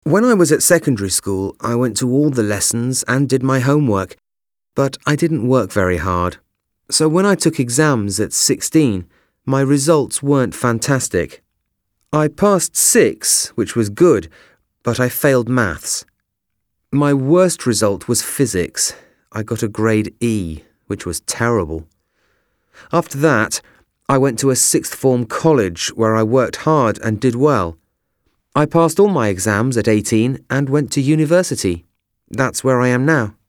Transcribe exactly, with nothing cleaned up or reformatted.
When I was at secondary school, I went to all the lessons and did my homework, but I didn't work very hard. So when I took exams at sixteen, my results weren't fantastic. I passed six, which was good, but I failed maths. My worst result was physics. I got a grade E, which was terrible. After that, I went to a sixth form college where I worked hard and did well. I passed all my exams at eighteen and went to university. That's where I am now.